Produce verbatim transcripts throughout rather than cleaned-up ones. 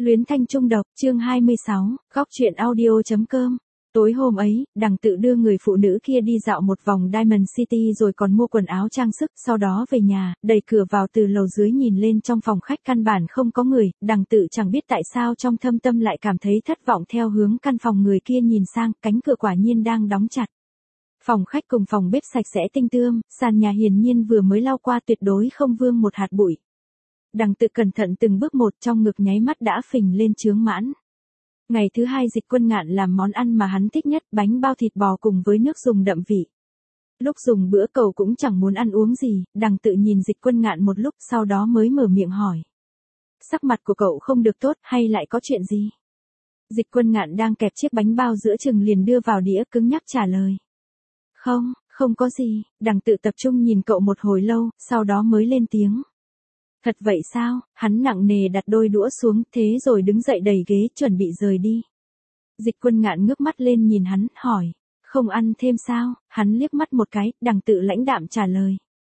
Luyến thanh trung độc, chương hai mươi sáu, góc truyện audio.com. Tối hôm ấy, Đằng Tự đưa người phụ nữ kia đi dạo một vòng Diamond City rồi còn mua quần áo trang sức, sau đó về nhà, đẩy cửa vào từ lầu dưới nhìn lên trong phòng khách căn bản không có người, Đằng Tự chẳng biết tại sao trong thâm tâm lại cảm thấy thất vọng theo hướng căn phòng người kia nhìn sang, cánh cửa quả nhiên đang đóng chặt. Phòng khách cùng phòng bếp sạch sẽ tinh tươm, sàn nhà hiển nhiên vừa mới lau qua tuyệt đối không vương một hạt bụi. Đằng Tự cẩn thận từng bước một trong ngực nháy mắt đã phình lên chướng mãn. Ngày thứ hai Dịch Quân Ngạn làm món ăn mà hắn thích nhất, bánh bao thịt bò cùng với nước dùng đậm vị. Lúc dùng bữa cậu cũng chẳng muốn ăn uống gì, Đằng Tự nhìn Dịch Quân Ngạn một lúc sau đó mới mở miệng hỏi. Sắc mặt của cậu không được tốt hay lại có chuyện gì? Dịch Quân Ngạn đang kẹp chiếc bánh bao giữa chừng liền đưa vào đĩa cứng nhắc trả lời. Không, không có gì, Đằng Tự tập trung nhìn cậu một hồi lâu, sau đó mới lên tiếng. Thật vậy sao? Hắn nặng nề đặt đôi đũa xuống, thế rồi đứng dậy đẩy ghế chuẩn bị rời đi. Dịch Quân Ngạn ngước mắt lên nhìn hắn, hỏi. Không ăn thêm sao? Hắn liếc mắt một cái, Đằng Tự lãnh đạm trả lời.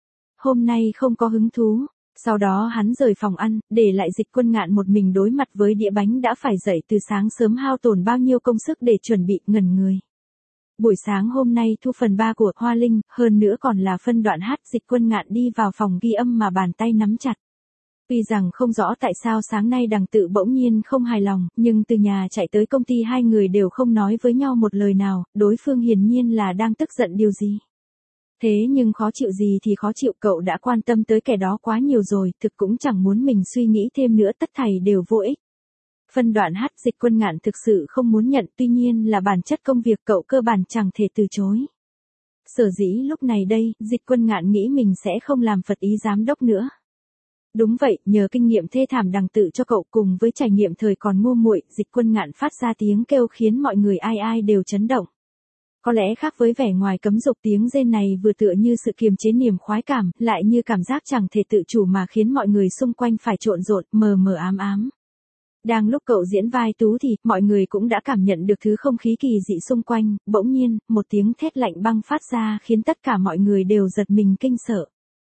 Hôm nay không có hứng thú. Sau đó hắn rời phòng ăn, để lại Dịch Quân Ngạn một mình đối mặt với đĩa bánh đã phải dậy từ sáng sớm hao tổn bao nhiêu công sức để chuẩn bị, ngẩn người. Buổi sáng hôm nay thu phần ba của Hoa Linh, hơn nữa còn là phân đoạn hát. Dịch Quân Ngạn đi vào phòng ghi âm mà bàn tay nắm chặt. Tuy rằng không rõ tại sao sáng nay Đằng Tự bỗng nhiên không hài lòng, nhưng từ nhà chạy tới công ty hai người đều không nói với nhau một lời nào, đối phương hiển nhiên là đang tức giận điều gì. Thế nhưng khó chịu gì thì khó chịu, cậu đã quan tâm tới kẻ đó quá nhiều rồi, thực cũng chẳng muốn mình suy nghĩ thêm nữa, tất thảy đều vô ích. Phân đoạn hát Dịch Quân Ngạn thực sự không muốn nhận, tuy nhiên là bản chất công việc cậu cơ bản chẳng thể từ chối. Sở dĩ lúc này đây, Dịch Quân Ngạn nghĩ mình sẽ không làm phật ý giám đốc nữa. Đúng vậy, nhờ kinh nghiệm thê thảm Đằng Tự cho cậu cùng với trải nghiệm thời còn ngu muội, Dịch Quân Ngạn phát ra tiếng kêu khiến mọi người ai ai đều chấn động. Có lẽ khác với vẻ ngoài cấm dục, tiếng rên này vừa tựa như sự kiềm chế niềm khoái cảm, lại như cảm giác chẳng thể tự chủ mà khiến mọi người xung quanh phải trộn rộn, mờ mờ ám ám. Đang lúc cậu diễn vai Tú thì, mọi người cũng đã cảm nhận được thứ không khí kỳ dị xung quanh, bỗng nhiên, một tiếng thét lạnh băng phát ra khiến tất cả mọi người đều giật mình kinh sợ.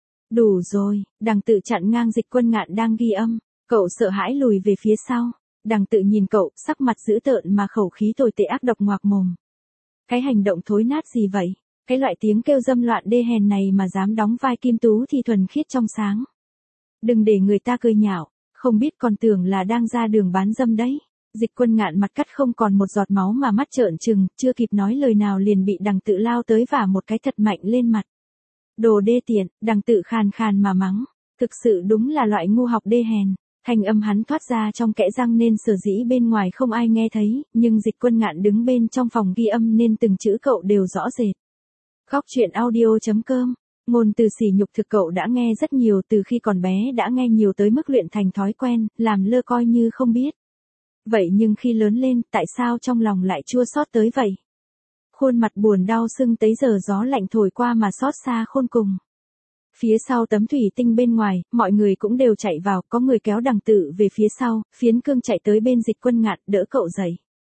Đủ rồi, Đằng Tự chặn ngang Dịch Quân Ngạn đang ghi âm, cậu sợ hãi lùi về phía sau. Đằng Tự nhìn cậu, sắc mặt dữ tợn mà khẩu khí tồi tệ ác độc ngoạc mồm. Cái hành động thối nát gì vậy? Cái loại tiếng kêu dâm loạn đê hèn này mà dám đóng vai Kim Tú thì thuần khiết trong sáng. Đừng để người ta cười nhạo, không biết còn tưởng là đang ra đường bán dâm đấy. Dịch Quân Ngạn mặt cắt không còn một giọt máu mà mắt trợn trừng, chưa kịp nói lời nào liền bị Đằng Tự lao tới vả một cái thật mạnh lên mặt. Đồ đê tiện, Đằng Tự khàn khàn mà mắng, thực sự đúng là loại ngu học đê hèn. Thanh âm hắn thoát ra trong kẽ răng nên sở dĩ bên ngoài không ai nghe thấy, nhưng Dịch Quân Ngạn đứng bên trong phòng ghi âm nên từng chữ cậu đều rõ rệt. Góc truyện audio.com. Ngôn từ sỉ nhục thực cậu đã nghe rất nhiều, từ khi còn bé đã nghe nhiều tới mức luyện thành thói quen, làm lơ coi như không biết. Vậy nhưng khi lớn lên, tại sao trong lòng lại chua xót tới vậy? Khuôn mặt buồn đau sưng tấy giờ gió lạnh thổi qua mà xót xa khôn cùng. Phía sau tấm thủy tinh bên ngoài, mọi người cũng đều chạy vào, có người kéo Đằng Tự về phía sau, Phiến Cương chạy tới bên Dịch Quân Ngạn đỡ cậu dậy.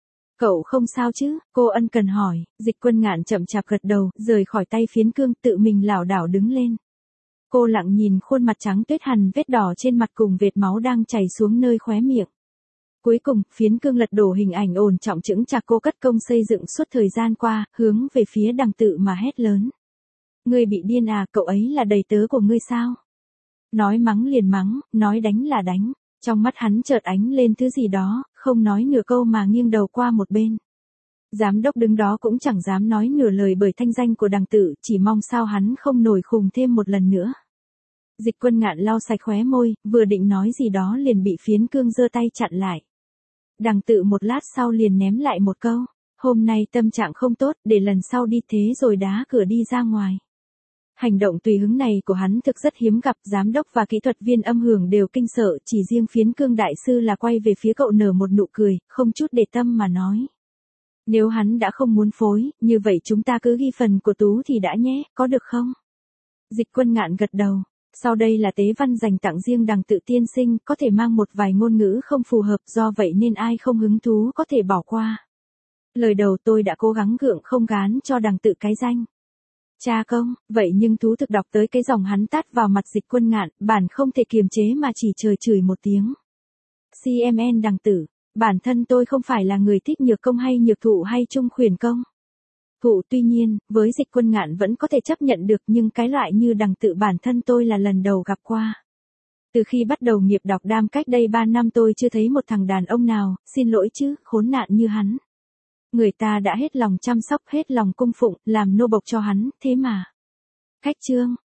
Cậu không sao chứ? Cô ân cần hỏi. Dịch Quân Ngạn chậm chạp gật đầu, rời khỏi tay Phiến Cương, tự mình lảo đảo đứng lên. Cô lặng nhìn khuôn mặt trắng tuyết hằn vết đỏ trên mặt cùng vệt máu đang chảy xuống nơi khóe miệng. Cuối cùng, Phiến Cương lật đổ hình ảnh ổn trọng chững chạc cô cất công xây dựng suốt thời gian qua, hướng về phía Đằng Tự mà hét lớn. Ngươi bị điên à, cậu ấy là đầy tớ của ngươi sao? Nói mắng liền mắng, nói đánh là đánh. Trong mắt hắn chợt ánh lên thứ gì đó, không nói nửa câu mà nghiêng đầu qua một bên. Giám đốc đứng đó cũng chẳng dám nói nửa lời bởi thanh danh của Đằng Tự, chỉ mong sao hắn không nổi khùng thêm một lần nữa. Dịch Quân Ngạn lau sạch khóe môi, vừa định nói gì đó liền bị Phiến Cương giơ tay chặn lại. Đằng Tự một lát sau liền ném lại một câu. Hôm nay tâm trạng không tốt, để lần sau đi, thế rồi đá cửa đi ra ngoài. Hành động tùy hứng này của hắn thực rất hiếm gặp, giám đốc và kỹ thuật viên âm hưởng đều kinh sợ, chỉ riêng Phiến Cương đại sư là quay về phía cậu nở một nụ cười, không chút để tâm mà nói. Nếu hắn đã không muốn phối, như vậy chúng ta cứ ghi phần của Tú thì đã nhé, có được không? Dịch Quân Ngạn gật đầu. Sau đây là tế văn dành tặng riêng Đằng Tự tiên sinh, có thể mang một vài ngôn ngữ không phù hợp, do vậy nên ai không hứng thú có thể bỏ qua. Lời đầu tôi đã cố gắng gượng không gán cho Đằng Tự cái danh cha công, vậy nhưng thú thực đọc tới cái dòng hắn tát vào mặt Dịch Quân Ngạn, bản không thể kiềm chế mà chỉ trời chửi một tiếng. xê em en Đằng Tử, bản thân tôi không phải là người thích nhược công hay nhược thụ hay trung khuyển công. Thụ tuy nhiên, với Dịch Quân Ngạn vẫn có thể chấp nhận được nhưng cái loại như Đằng Tự bản thân tôi là lần đầu gặp qua. Từ khi bắt đầu nghiệp đọc đam cách đây ba năm tôi chưa thấy một thằng đàn ông nào, xin lỗi chứ, khốn nạn như hắn. Người ta đã hết lòng chăm sóc, hết lòng cung phụng, làm nô bộc cho hắn, thế mà. Khách trương.